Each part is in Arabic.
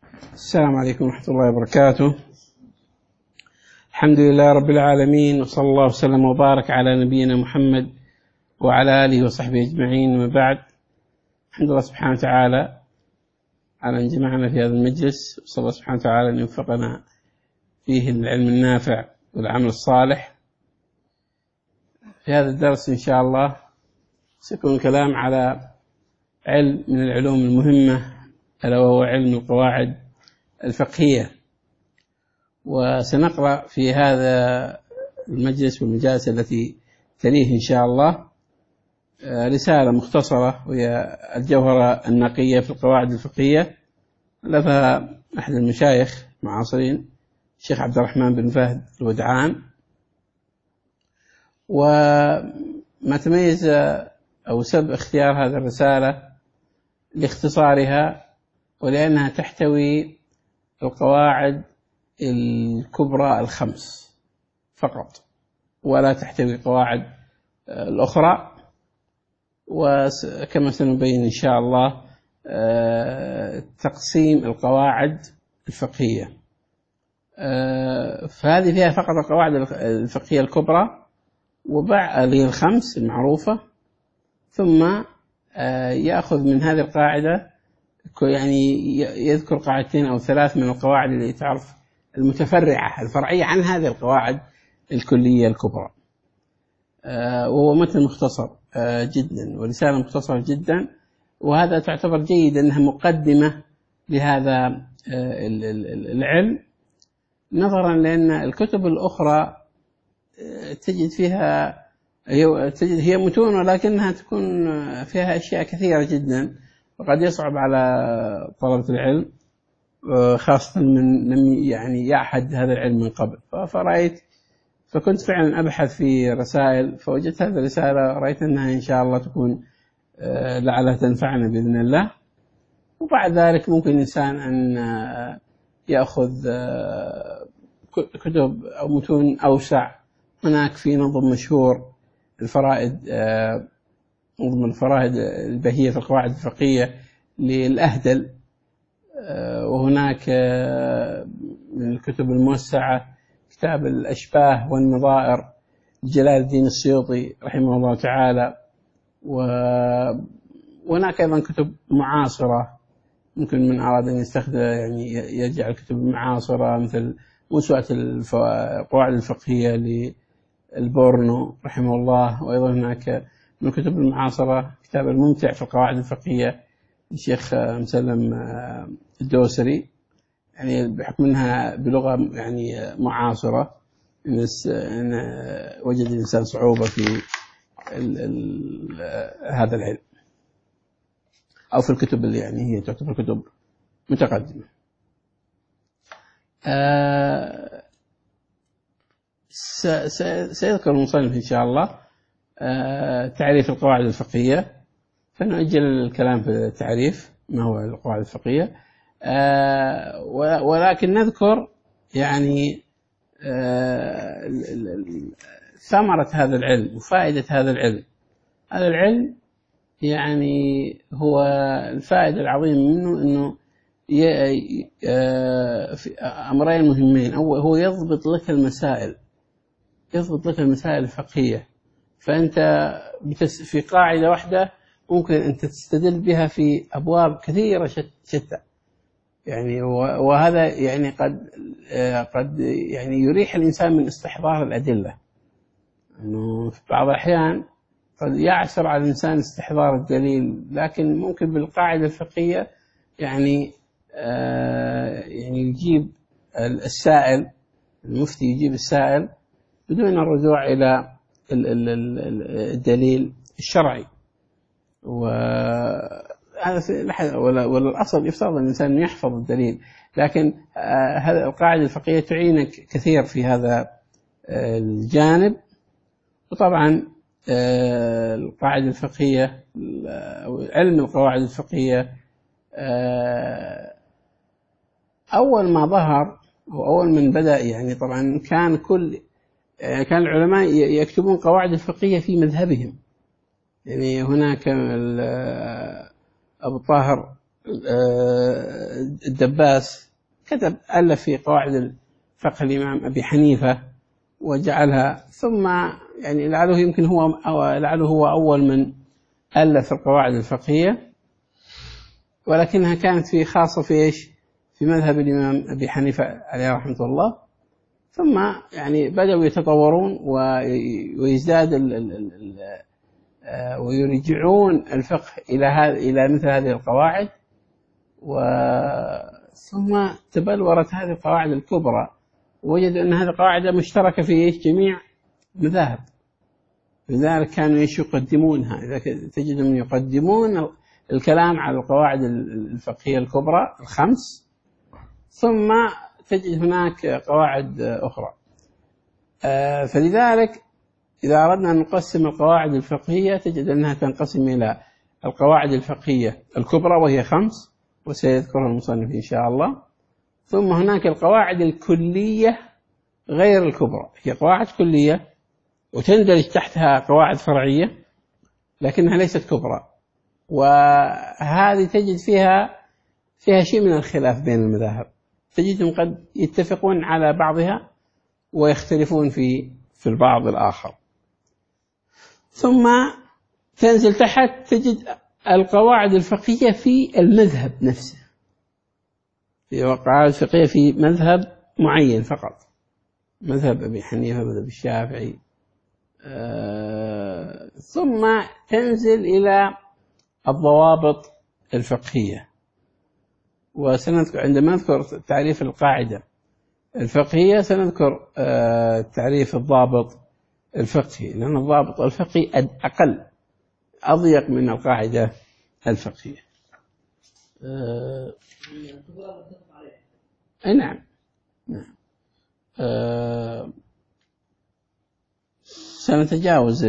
السلام عليكم ورحمة الله وبركاته. الحمد لله رب العالمين، وصلى الله وسلم وبارك على نبينا محمد وعلى آله وصحبه أجمعين. ومن بعد، الحمد لله سبحانه وتعالى على أن جمعنا في هذا المجلس، وصلى الله سبحانه وتعالى أن يوفقنا فيه العلم النافع والعمل الصالح. في هذا الدرس إن شاء الله سيكون الكلام على علم من العلوم المهمة، ألا وهو علم القواعد الفقهية. وسنقرأ في هذا المجلس والمجالس التي تليه إن شاء الله رسالة مختصرة، وهي الجوهرة النقية في القواعد الفقهية، ألفها أحد المشايخ المعاصرين الشيخ عبد الرحمن بن فهد الودعان. وما تميز أو سبب اختيار هذه الرسالة لاختصارها، ولأنها تحتوي القواعد الكبرى الخمس فقط، ولا تحتوي قواعد الأخرى. وكما سنبين إن شاء الله تقسيم القواعد الفقهية، فهذه فيها فقط القواعد الفقهية الكبرى اللي هي الخمس المعروفة، ثم يأخذ من هذه القاعدة، يعني يذكر قاعدتين أو ثلاث من القواعد اللي تعرف المتفرعة الفرعية عن هذه القواعد الكلية الكبرى. وهو متن مختصر جدا، ورسالة مختصرة جدا، وهذا تعتبر جيد أنها مقدمة لهذا العلم، نظرا لأن الكتب الأخرى تجد فيها هي متون، ولكنها تكون فيها أشياء كثيرة جدا، وقد يصعب على طلبة العلم، خاصة من لم يعني يعهد هذا العلم من قبل. فكنت فعلا أبحث في رسائل، فوجدت هذه الرسالة، رأيت أنها إن شاء الله تكون لعلها تنفعنا بإذن الله. وبعد ذلك ممكن الإنسان أن يأخذ كتب أو متون أوسع. هناك في نظم مشهور الفرائد، نظم الفرائد البهية في القواعد الفقهية للأهدل، وهناك من الكتب الموسعة كتاب الأشباه والنظائر لجلال الدين السيوطي رحمه الله تعالى. وهناك أيضا كتب معاصرة، ممكن من أراد أن يستخدم يعني يرجع الكتب المعاصرة، مثل موسوعة القواعد الفقهية للبورنو رحمه الله. وأيضا هناك من الكتب المعاصرة كتاب الممتع في القواعد الفقهية للشيخ مسلم الدوسري، يعني بحكم أنها بلغة يعني معاصرة، إن وجد الإنسان صعوبة في هذا العلم، أو في الكتب اللي يعني هي تعتبر كتب متقدمة. سيذكر المصنف إن شاء الله تعريف القواعد الفقهية، فنؤجل الكلام في التعريف ما هو القواعد الفقهية، ولكن نذكر يعني ثمرة هذا العلم وفائدة هذا العلم. هذا العلم يعني هو الفائدة العظيمة منه أنه في أمرين مهمين. أول هو يضبط لك المسائل الفقهية، فأنت في قاعدة واحدة ممكن أن تستدل بها في أبواب كثيرة شتى، يعني وهذا يعني قد يعني يريح الإنسان من استحضار الأدلة، أنه في بعض الأحيان قد يعسر على الإنسان استحضار الدليل، لكن ممكن بالقاعدة الفقهية يعني يجيب السائل، المفتي يجيب السائل بدون الرجوع إلى الدليل الشرعي. والأصل يفترض الإنسان أن يحفظ الدليل، لكن هذه القاعدة الفقهية تعينك كثير في هذا الجانب. وطبعا القاعدة الفقهية أو علم القواعد الفقهية أول ما ظهر وأول من بدأ، يعني طبعا كان العلماء يكتبون قواعد الفقهية في مذهبهم. يعني هناك أبو طاهر الدباس ألف في قواعد الفقه الإمام أبي حنيفة وجعلها، ثم يعني لعله هو أول من ألف القواعد الفقهية، ولكنها كانت خاصة في إيش؟ في مذهب الإمام أبي حنيفة عليه رحمة الله. ثم يعني بدأوا يتطورون ويزداد ويرجعون الفقه إلى مثل هذه القواعد، ثم تبلورت هذه القواعد الكبرى، وجدوا أن هذه القواعد مشتركة في جميع المذاهب، لذلك كانوا يقدمونها. إذا تجدهم يقدمون الكلام على القواعد الفقهية الكبرى الخمس، ثم تجد هناك قواعد أخرى. فلذلك إذا أردنا أن نقسم القواعد الفقهية تجد أنها تنقسم إلى القواعد الفقهية الكبرى وهي 5 وسيذكرها المصنف إن شاء الله، ثم هناك القواعد الكلية غير الكبرى، هي قواعد كلية وتندرج تحتها قواعد فرعية لكنها ليست كبرى، وهذه تجد فيها شيء من الخلاف بين المذاهب، تجدهم قد يتفقون على بعضها ويختلفون في البعض الآخر. ثم تنزل تحت تجد القواعد الفقهية في المذهب نفسه، في قواعد فقهية في مذهب معين فقط، مذهب أبي حنيفة، مذهب الشافعي. ثم تنزل إلى الضوابط الفقهية، وسنذكر عندما نذكر تعريف القاعدة الفقهية سنذكر تعريف الضابط الفقهي، لأن الضابط الفقهي أضيق من القاعدة الفقهية. نعم. سنتجاوز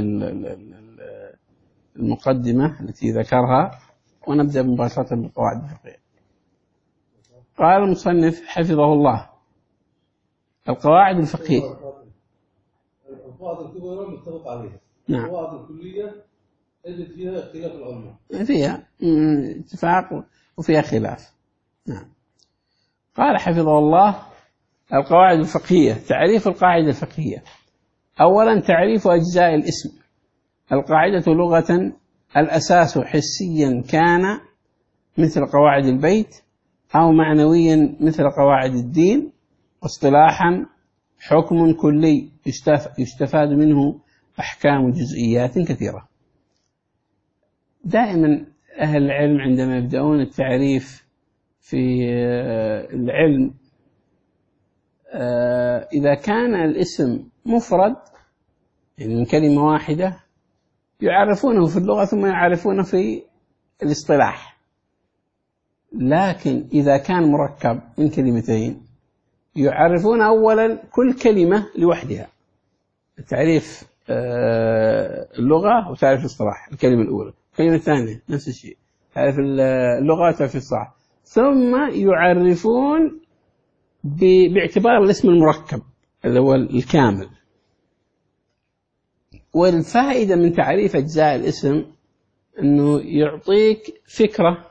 المقدمة التي ذكرها ونبدأ مباشرة بالقواعد الفقهية. قال المصنف حفظه الله: القواعد الفقهية القواعد الكبرى متفق عليها. نعم. القواعد الكلية تجد فيها خلاف العلماء، فيها اتفاق وفيها خلاف. نعم. قال حفظه الله: القواعد الفقهية. تعريف القاعدة الفقهية: أولا تعريف أجزاء الاسم. القاعدة لغة الأساس حسيا كان مثل قواعد البيت، أو معنويا مثل قواعد الدين، واصطلاحا حكم كلي يستفاد منه أحكام جزئيات كثيرة. دائما أهل العلم عندما يبدأون التعريف في العلم إذا كان الاسم مفرد يعني من كلمة واحدة يعرفونه في اللغة ثم يعرفونه في الاصطلاح، لكن إذا كان مركب من كلمتين يعرفون أولا كل كلمة لوحدها، تعريف اللغة وتعريف الاصطلاح، الكلمة الأولى، الكلمة الثانية نفس الشيء، تعريف اللغة وتعريف الاصطلاح، ثم يعرفون باعتبار الاسم المركب اللي هو الكامل. والفائدة من تعريف أجزاء الاسم أنه يعطيك فكرة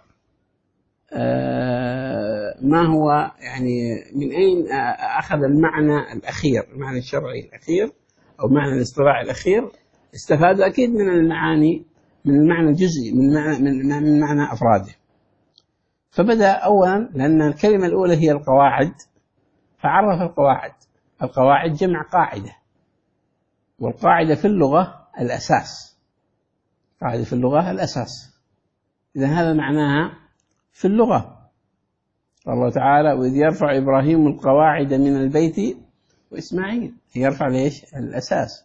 ما هو يعني من أين أخذ المعنى الأخير، المعنى الشرعي الأخير أو معنى الاصطلاح الأخير. استفاد أكيد من المعاني، من المعنى الجزئي، من معنى أفراده. فبدأ أولا لأن الكلمة الأولى هي القواعد، فعرف القواعد جمع قاعدة، والقاعدة في اللغة الأساس، قاعدة في اللغة الأساس، إذا هذا معناها في اللغة. قال الله تعالى: وإذ يرفع إبراهيم القواعد من البيت وإسماعيل، يرفع ليش؟ الأساس.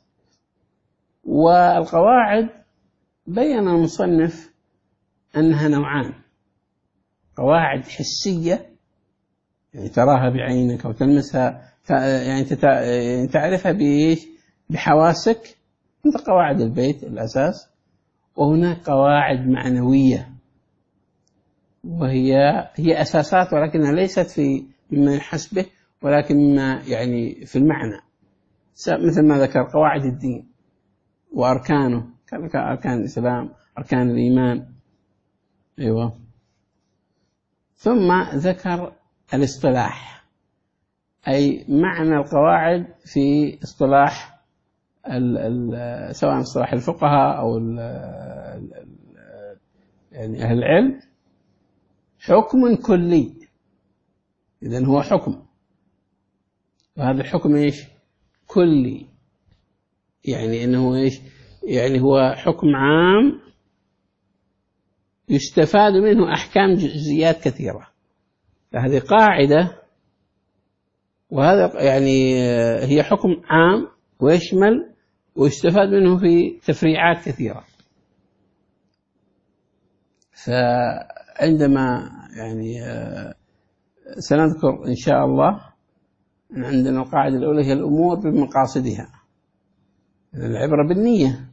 والقواعد بين المصنف أنها نوعان: قواعد حسية يعني تراها بعينك أو تلمسها يعني تعرفها بحواسك مثل قواعد البيت الأساس، وهناك قواعد معنوية وهي أساسات ولكنها ليست في مما يحس به ولكن مما يعني في المعنى، مثل ما ذكر قواعد الدين وأركانه، أركان الإسلام، أركان الإيمان. أيوة. ثم ذكر الاصطلاح، أي معنى القواعد في اصطلاح سواء اصطلاح الفقهاء أو يعني أهل العلم. حكم كلي، إذن هو حكم، وهذا الحكم إيش؟ كلي، يعني أنه إيش؟ يعني هو حكم عام يستفاد منه أحكام جزئيات كثيرة. فهذه قاعدة، وهذا يعني هي حكم عام ويشمل ويستفاد منه في تفريعات كثيرة. فعندما يعني سنذكر إن شاء الله أن عندنا القاعدة الأولى هي الأمور بمقاصدها، العبرة بالنية.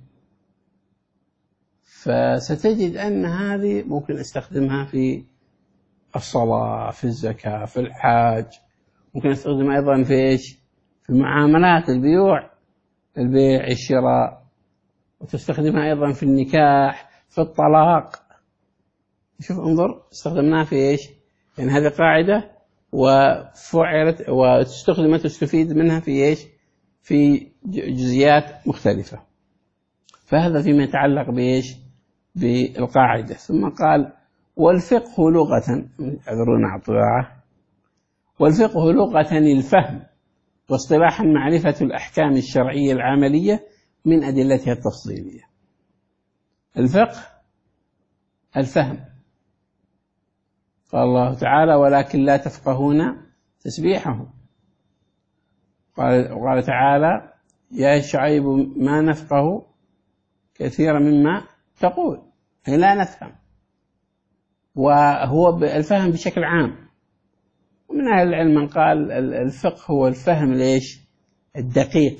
فستجد أن هذه ممكن استخدمها في الصلاة، في الزكاة، في الحاج، ممكن استخدمها أيضا في إيش؟ في معاملات البيع الشراء، وتستخدمها أيضا في النكاح، في الطلاق. شوف انظر استخدمناها في إيش؟ يعني هذه قاعدة وفعلت واستخدمت وتستفيد منها في إيش؟ في جزئيات مختلفة. فهذا فيما يتعلق بإيش؟ بالقاعدة. ثم قال والفقه لغة، اعذرونا على الطباعة، والفقه لغة الفهم، واصطلاحا معرفة الأحكام الشرعية العملية من أدلتها التفصيلية. الفقه الفهم، قال الله تعالى ولكن لا تفقهون تسبيحهم. وقال تعالى يا شعيب ما نفقه كثيرا مما تقول، أي لا نفهم. وهو الفهم بشكل عام. ومن أهل العلم من قال الفقه هو الفهم ليش؟ الدقيق،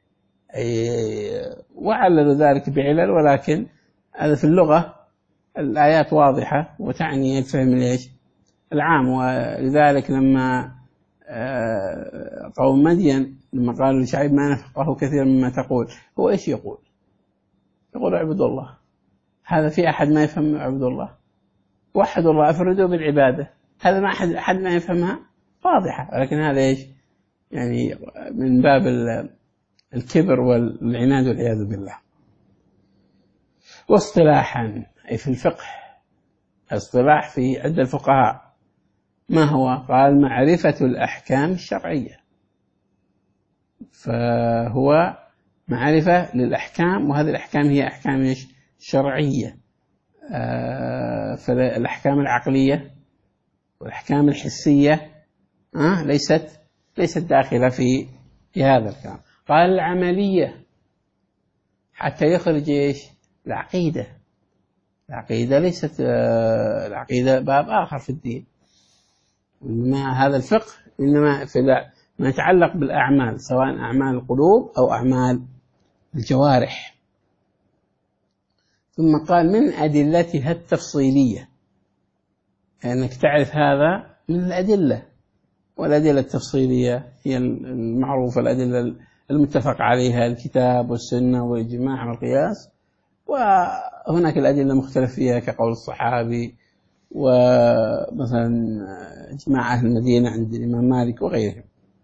وعلل ذلك بعلل، ولكن هذا في اللغة الآيات واضحة وتعني الفهم ليش؟ العام. ولذلك لما قوم مدين لما قالوا لشعيب ما نفقه كثيرا مما تقول، هو إيش يقول؟ يقول اعبد الله. هذا في أحد ما يفهم اعبد الله؟ وحدوا الله، أفردوا بالعبادة. هذا ما أحد ما يفهمها، واضحة. لكن هذا إيش؟ يعني من باب الكبر والعناد والعياذ بالله. واصطلاحا، أي في الفقه اصطلاح في عند الفقهاء ما هو؟ قال معرفة الأحكام الشرعية. فهو معرفة للأحكام، وهذه الأحكام هي أحكام إيش؟ شرعية. فالأحكام العقلية والأحكام الحسية ليست داخلة في هذا الكلام. قال العملية حتى يخرج إيش؟ العقيدة. العقيدة ليست العقيدة باب آخر في الدين، إنما هذا الفقه إنما ما يتعلق بالأعمال، سواء أعمال القلوب أو أعمال الجوارح. ثم قال من أدلتها التفصيلية، أنك تعرف هذا من الأدلة. والأدلة التفصيلية هي المعروفة، الأدلة المتفق عليها الكتاب والسنة والإجماع والقياس. وهناك الأدلة مختلف فيها كقول الصحابي، ومثلا إجماع أهل المدينة عند الإمام مالك وغيرهم.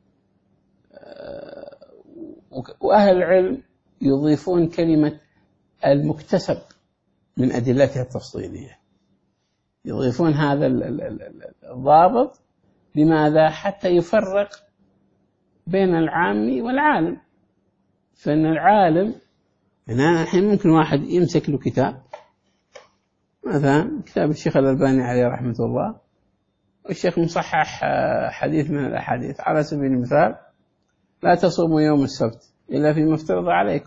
وأهل العلم يضيفون كلمة المكتسب من أدلتها التفصيلية، يضيفون هذا الضابط. لماذا؟ حتى يفرق بين العام والعالم. فإن العالم هنا الحين ممكن واحد يمسك له كتاب، مثلا كتاب الشيخ الألباني عليه رحمة الله، والشيخ مصحح حديث من الأحاديث، على سبيل المثال لا تصوموا يوم السبت إلا فيما افترض عليكم.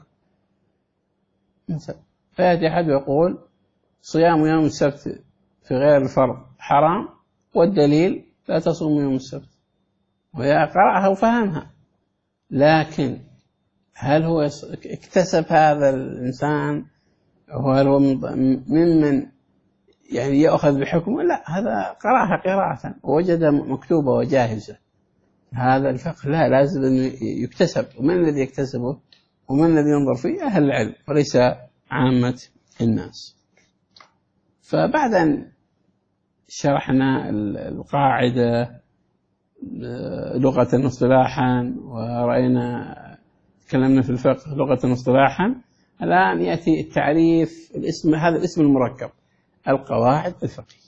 فيأتي أحد ويقول صيام يوم السبت في غير الفرض حرام، والدليل لا تصوموا يوم السبت. وهي قرأها وفهمها، لكن هل هو اكتسب هذا الإنسان؟ هل هو ممن يعني يأخذ بحكمه؟ لا، هذا قرأها قراءة ووجد مكتوبة وجاهزة. هذا الفقه لا، لازم أن يكتسب. ومن الذي يكتسبه ومن الذي ينظر فيه؟ أهل العلم وليس عامة الناس. فبعد أن شرحنا القاعدة لغة واصطلاحا، ورأينا تكلمنا في الفقه لغة واصطلاحا. الآن يأتي التعريف، هذا الاسم المركب، القواعد الفقهية.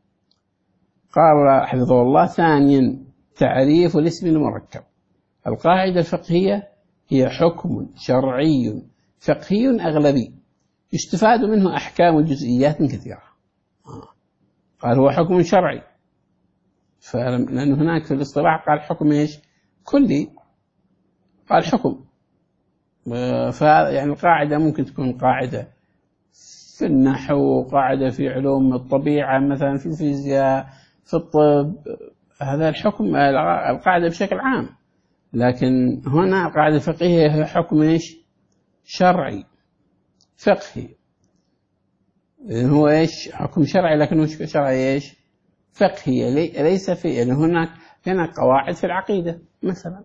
قال حفظه الله: ثانيا تعريف الاسم المركب. القاعدة الفقهية هي حكم شرعي فقهي أغلبي يستفاد منه أحكام جزئيات كثيرة. قال هو حكم شرعي، لأنه هناك في الاصطلاح قال حكم إيش؟ كلي، قال حكم. يعني القاعدة ممكن تكون قاعدة في النحو، قاعدة في علوم الطبيعة مثلا، في الفيزياء، في الطب، هذا الحكم القاعدة بشكل عام. لكن هنا القاعدة الفقهية هي حكم إيش؟ شرعي فقهي. هو إيش؟ حكم شرعي، لكن وش شرعي إيش؟ فقهي، ليس في يعني هنا قواعد في العقيدة مثلا.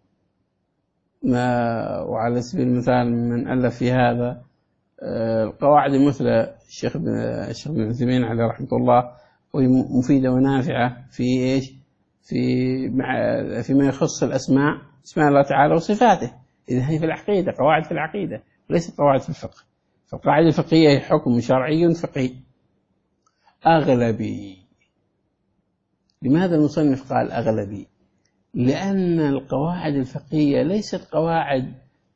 وعلى سبيل المثال من ألف في هذا القواعد مثل الشيخ ابن عثيمين عليه رحمة الله، وهي مفيدة ونافعة في إيش؟ فيما يخص الأسماء، اسماء الله تعالى وصفاته. إذا هي في العقيدة، قواعد في العقيدة وليست قواعد في الفقه. فالقاعدة الفقهية هي حكم شرعي فقهي أغلبي. لماذا المصنف قال أغلبي؟ لأن القواعد الفقهية ليست قواعد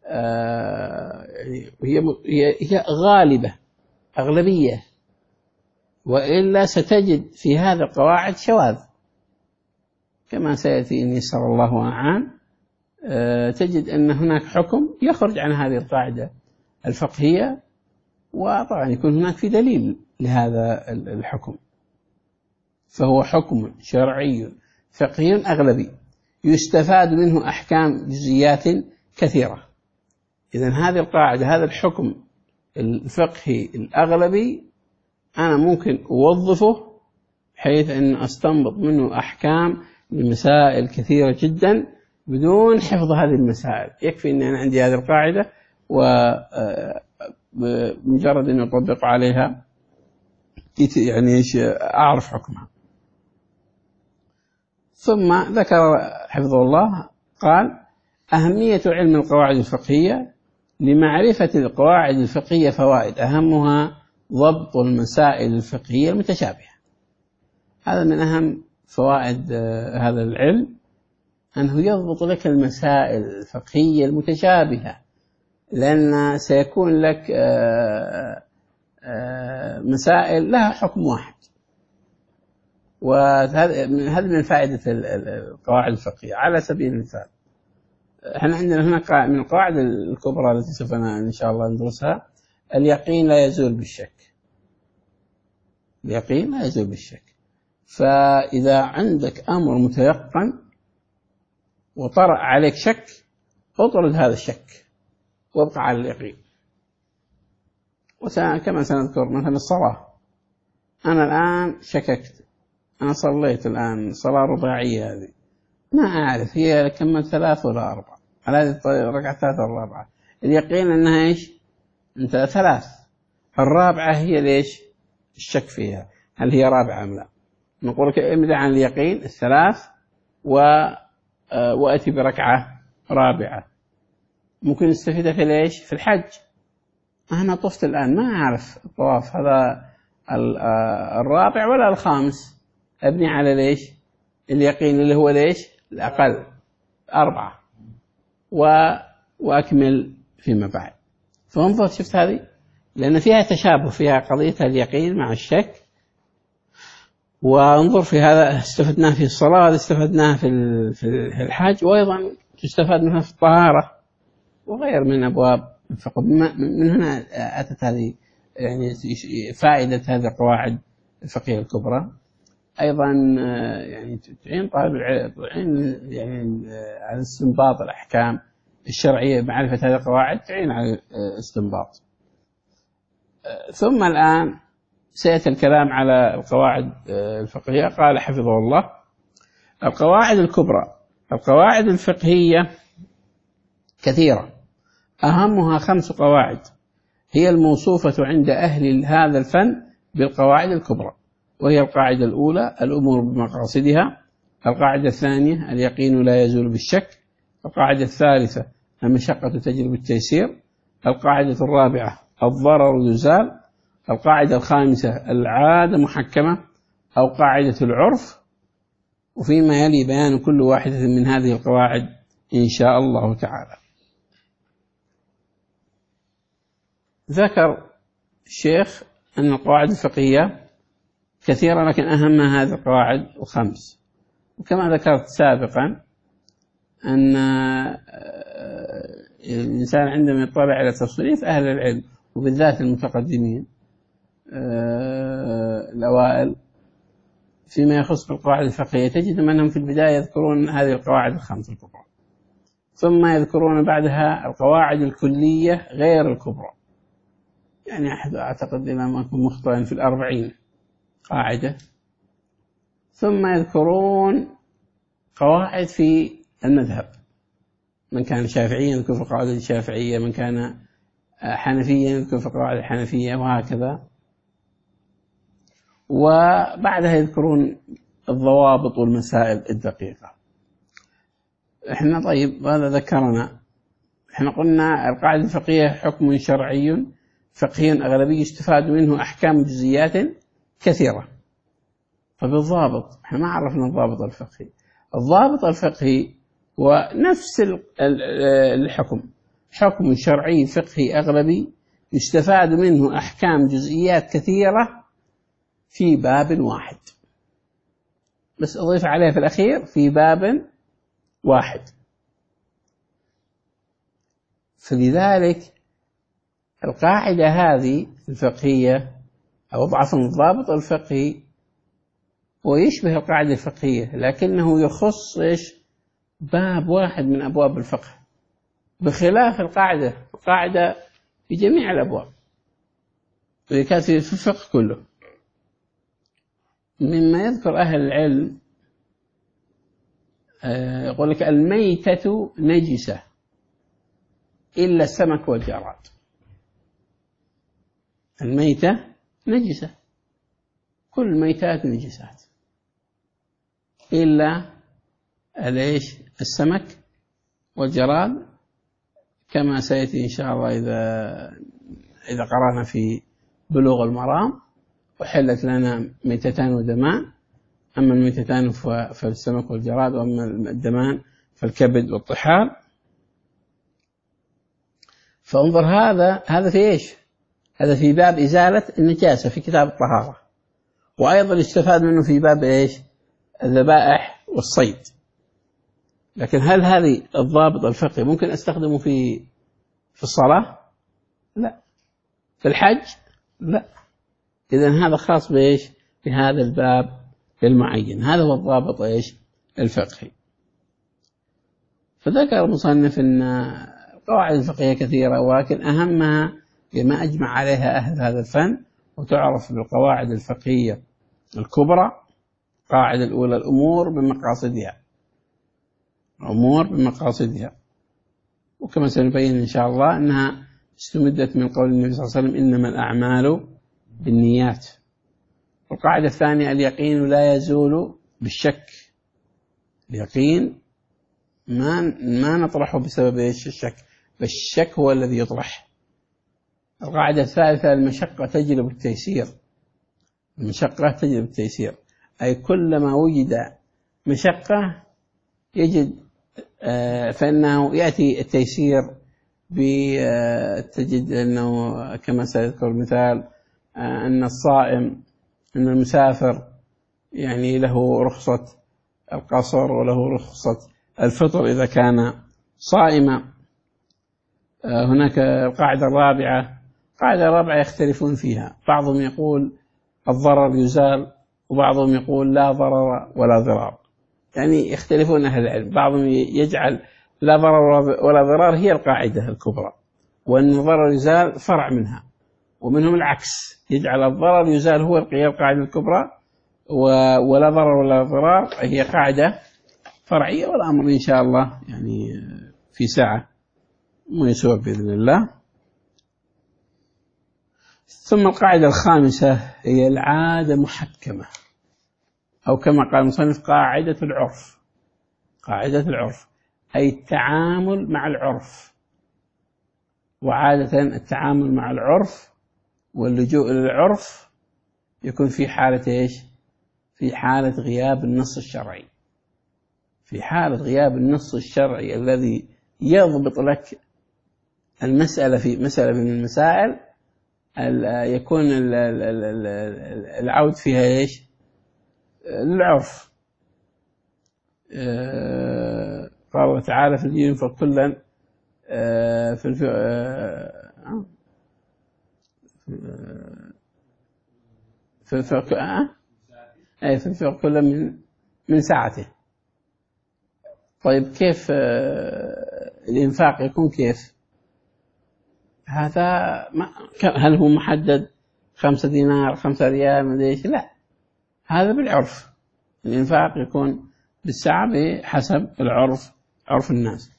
هي غالبة أغلبية، وإلا ستجد في هذا القواعد شواذ كما سيأتي إن يسر الله وأعان. تجد أن هناك حكم يخرج عن هذه القاعدة الفقهية، وطبعا يكون هناك في دليل لهذا الحكم. فهو حكم شرعي فقهي أغلبي يستفاد منه أحكام جزئيات كثيرة. إذن هذه القاعدة، هذا الحكم الفقهي الأغلبي، أنا ممكن أوظفه بحيث أن أستنبط منه أحكام لمسائل كثيرة جدا بدون حفظ هذه المسائل. يكفي أن أنا عندي هذه القاعدة، ومجرد أن أطبق عليها يعني أعرف حكمها. ثم ذكر حفظه الله قال: أهمية علم القواعد الفقهية. لمعرفة القواعد الفقهية فوائد، أهمها ضبط المسائل الفقهية المتشابهة. هذا من أهم فوائد هذا العلم، أنه يضبط لك المسائل الفقهية المتشابهة، لأن سيكون لك مسائل لها حكم واحد. وهذا من فائدة القواعد الفقهية. على سبيل المثال، احنا عندنا هنا من القواعد الكبرى التي سوف إن شاء الله ندرسها: اليقين لا يزول بالشك. اليقين لا يزول بالشك. فإذا عندك أمر متيقن وطرأ عليك شك، اطرد هذا الشك وابقى على اليقين. كما سنذكر مثلا الصلاة، أنا الآن شككت، أنا صليت الآن صلاة رباعية، هذه ما أعرف هي كم 3 ولا 4، على هذه ركعة 3 ولا 4. اليقين أنها إيش؟ أنت 3. الرابعة هي ليش؟ الشك فيها، هل هي رابعة أم لا؟ نقول لك ابدأ عن اليقين 3 وأتي بركعة رابعة. ممكن نستفيدها في ليش؟ في الحج. أنا طفت الآن ما أعرف الطواف هذا الرابع ولا الخامس، أبني على ليش؟ اليقين اللي هو ليش؟ الأقل 4، وأكمل فيما بعد. فانظر، شفت هذه؟ لأن فيها تشابه، فيها قضية اليقين مع الشك. وانظر في هذا استفدناه في الصلاة، هذا استفدناه في الحج، وأيضا تستفاد منها في الطهارة وغير من أبواب الفقه. من هنا أتت هذه يعني فائدة هذه القواعد الفقهية الكبرى. أيضا يعني تعين طالب العلم يعني على استنباط الأحكام الشرعية. معرفة هذه القواعد تعين على استنباط. ثم الآن سيأتي الكلام على القواعد الفقهية. قال حفظه الله: القواعد الكبرى. القواعد الفقهية كثيرة، أهمها 5 قواعد هي الموصوفة عند أهل هذا الفن بالقواعد الكبرى، وهي القاعدة الأولى الأمور بمقاصدها. القاعدة الثانية اليقين لا يزول بالشك. القاعدة الثالثة المشقة تجلب التيسير. القاعدة الرابعة الضرر يزال. القاعدة الخامسة العادة محكمة أو قاعدة العرف. وفيما يلي بيان كل واحدة من هذه القواعد إن شاء الله تعالى. ذكر الشيخ أن القواعد الفقهية كثيرة، لكن أهمها هذه القواعد الخمس. وكما ذكرت سابقا أن الإنسان عندما يطلع على تصنيف أهل العلم وبالذات المتقدمين الأوائل فيما يخص بالقواعد الفقهية، تجد أنهم في البداية يذكرون هذه القواعد الخمس الكبرى، ثم يذكرون بعدها القواعد الكلية غير الكبرى، يعني أعتقد إلى ما أكون مخطئا في 40 قاعدة، ثم يذكرون قواعد في المذهب، من كان شافعيا يذكر في القواعد الشافعية، من كان حنفيا يذكر في القواعد الحنفية، وهكذا. وبعدها يذكرون الضوابط والمسائل الدقيقة. احنا طيب هذا ذكرنا، احنا قلنا القاعدة الفقهية حكم شرعي فقهي أغلبي يستفاد منه أحكام جزئيات كثيرة. فبالضابط احنا ما عرفنا الضابط الفقهي. الضابط الفقهي هو نفس الحكم، حكم شرعي فقهي أغلبي يستفاد منه أحكام جزئيات كثيرة في باب واحد، بس أضيف عليه في الأخير في باب واحد. فلذلك القاعدة هذه الفقهية أو عفوا الضابط الفقهي هو يشبه القاعدة الفقهية، لكنه يخص باب واحد من أبواب الفقه، بخلاف القاعدة في جميع الأبواب اللي كانت في الفقه كله. مما يذكر أهل العلم يقول لك الميتة نجسة إلا السمك والجراد. الميتة نجسة، كل الميتات نجسات إلا السمك والجراد، كما سيأتي إن شاء الله إذا قرأنا في بلوغ المرام. وحلت لنا ميتتان ودمان، أما الميتتان فالسمك والجراد، وأما الدمان فالكبد والطحال. فانظر هذا في إيش؟ هذا في باب إزالة النجاسة في كتاب الطهارة، وأيضا يستفاد منه في باب إيش؟ الذبائح والصيد. لكن هل هذه الضابط الفقهي ممكن أستخدمه في الصلاة؟ لا. في الحج؟ لا. إذن هذا خاص بإيش؟ بهذا الباب المعين. هذا هو الضابط إيش؟ الفقهي. فذكر المصنف أن القواعد الفقهية كثيرة، ولكن أهمها بما أجمع عليها أهل هذا الفن وتعرف بالقواعد الفقهية الكبرى. القاعدة الأولى الأمور بمقاصدها، الأمور بمقاصدها، وكما سنبين إن شاء الله أنها استمدت من قول النبي صلى الله عليه وسلم إنما الأعمال بالنيات. والقاعدة الثانية اليقين لا يزول بالشك، اليقين ما نطرحه بسبب الشك، فالشك هو الذي يطرح. القاعدة الثالثة المشقة تجلب التيسير، المشقة تجلب التيسير، أي كلما وجد مشقة يجد فإنه يأتي التيسير. تجد أنه كما سيذكر المثال أن الصائم، أن المسافر يعني له رخصة القصر وله رخصة الفطر إذا كان صائما. هناك القاعدة الرابعة يختلفون فيها، بعضهم يقول الضرر يزال، وبعضهم يقول لا ضرر ولا ضرار، يعني يختلفون أهل العلم. بعضهم يجعل لا ضرر ولا ضرار هي القاعدة الكبرى، وأن الضرر يزال فرع منها، ومنهم العكس، يجعل الضرر يزال هو القاعدة الكبرى، ولا ضرر ولا ضرار هي قاعدة فرعية. والأمر إن شاء الله يعني في ساعة ميسور بإذن الله. ثم القاعدة الخامسة هي العادة محكمة، أو كما قال المصنف قاعدة العرف. قاعدة العرف أي التعامل مع العرف. وعادة التعامل مع العرف واللجوء إلى العرف يكون في حالة إيش؟ في حالة غياب النص الشرعي. في حالة غياب النص الشرعي الذي يضبط لك المسألة في مسألة من المسائل يكون العود فيها إيش؟ العرف. قال الله تعالى في الدين فكلا فانفق كل من ساعته. طيب كيف الإنفاق يكون كيف؟ هذا هل هو محدد 5 دينار 5 ريال ما ليش؟ لا، هذا بالعرف. الإنفاق يكون بالساعة بحسب العرف، عرف الناس.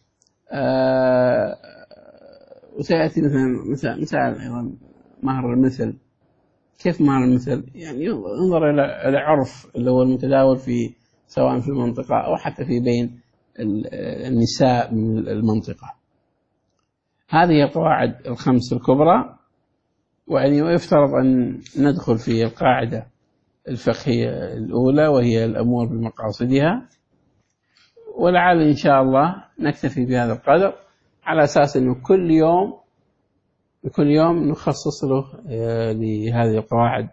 وسيأتي مثال أيضا مهر المثل. كيف مهر المثل؟ يعني انظر إلى عرف اللي هو المتداول في سواء في المنطقة أو حتى في بين النساء من المنطقة. هذه القواعد الخمس الكبرى. ويعني يفترض أن ندخل في القاعدة الفقهية الأولى وهي الأمور بمقاصدها، ولعل إن شاء الله نكتفي بهذا القدر على أساس أنه كل يوم نخصص له لهذه القواعد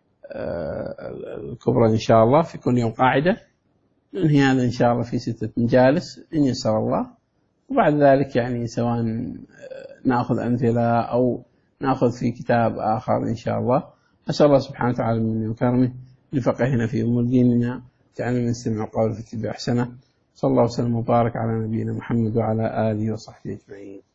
الكبرى إن شاء الله، في كل يوم قاعدة. ننهي هذا إن شاء الله في 6 مجالس إن يسر الله، وبعد ذلك يعني سواء نأخذ أمثلة أو نأخذ في كتاب آخر إن شاء الله. أسأل الله سبحانه وتعالى من وكرمه لفقهنا في أمور ديننا، تعالى نستمع القول في اتباع أحسنه. صلى الله وسلم وبارك على نبينا محمد وعلى آله وصحبه أجمعين.